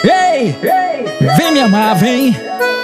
Ei, vem me amar, vem.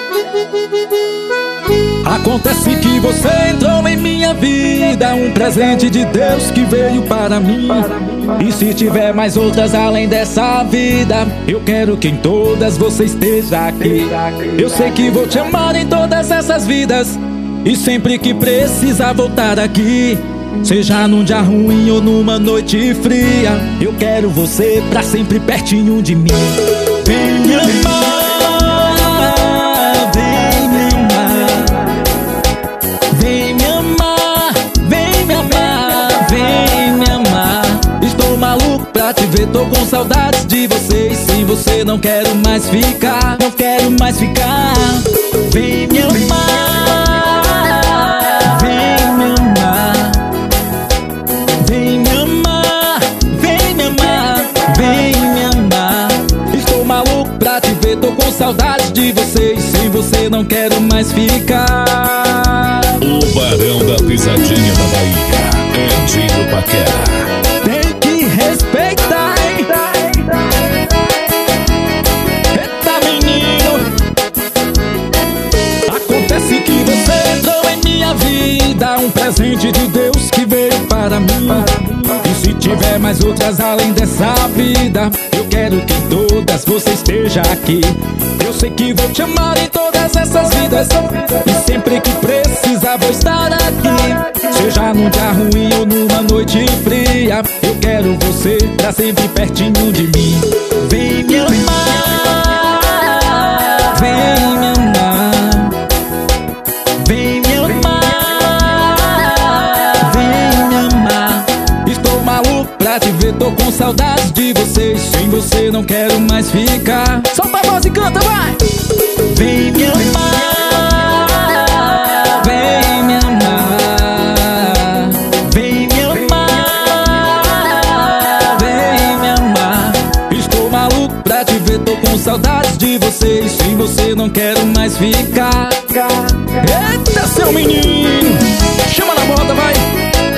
Acontece que você entrou em minha vida, um presente de Deus que veio para mim. E se tiver mais outras além dessa vida, eu quero que em todas você esteja aqui. Eu sei que vou te amar em todas essas vidas, e sempre que precisar voltar aqui, seja num dia ruim ou numa noite fria, eu quero você pra sempre pertinho de mim. Vem me amar, vem me amar. Vem me amar, vem me amar, vem me amar. Estou maluco pra te ver, tô com saudades de você. E sem você não quero mais ficar, não quero mais ficar. Vem me amar, vem me amar. Vem me amar, vem me amar, vem me amar. Estou maluco pra te ver, tô com saudades de você. E sem você não quero mais ficar. O Barão da Pisadinha da Bahia, Edinho Paquera. Tem que respeitar, hein? Eita, menino. Acontece que você entrou em minha vida, um presente de Deus que veio para mim. E se tiver mais outras além dessa vida, eu quero que em todas você esteja aqui. Eu sei que vou te amar em todas essas vidas, e sempre que precisar vou estar aqui. Seja num dia ruim ou numa noite fria, eu quero você pra sempre pertinho de mim. Vem me amar, vem me amar. Vem me amar, vem me amar. Estou maluco pra te ver, tô com saudades de você. Sem você não quero mais ficar. Solta a voz e canta, vai! Vem me amar, vem me amar. Vem me amar, vem me amar. Estou maluco pra te ver, tô com saudades de você. Sem você não quero mais ficar. Eita, seu menino, chama na moda, vai!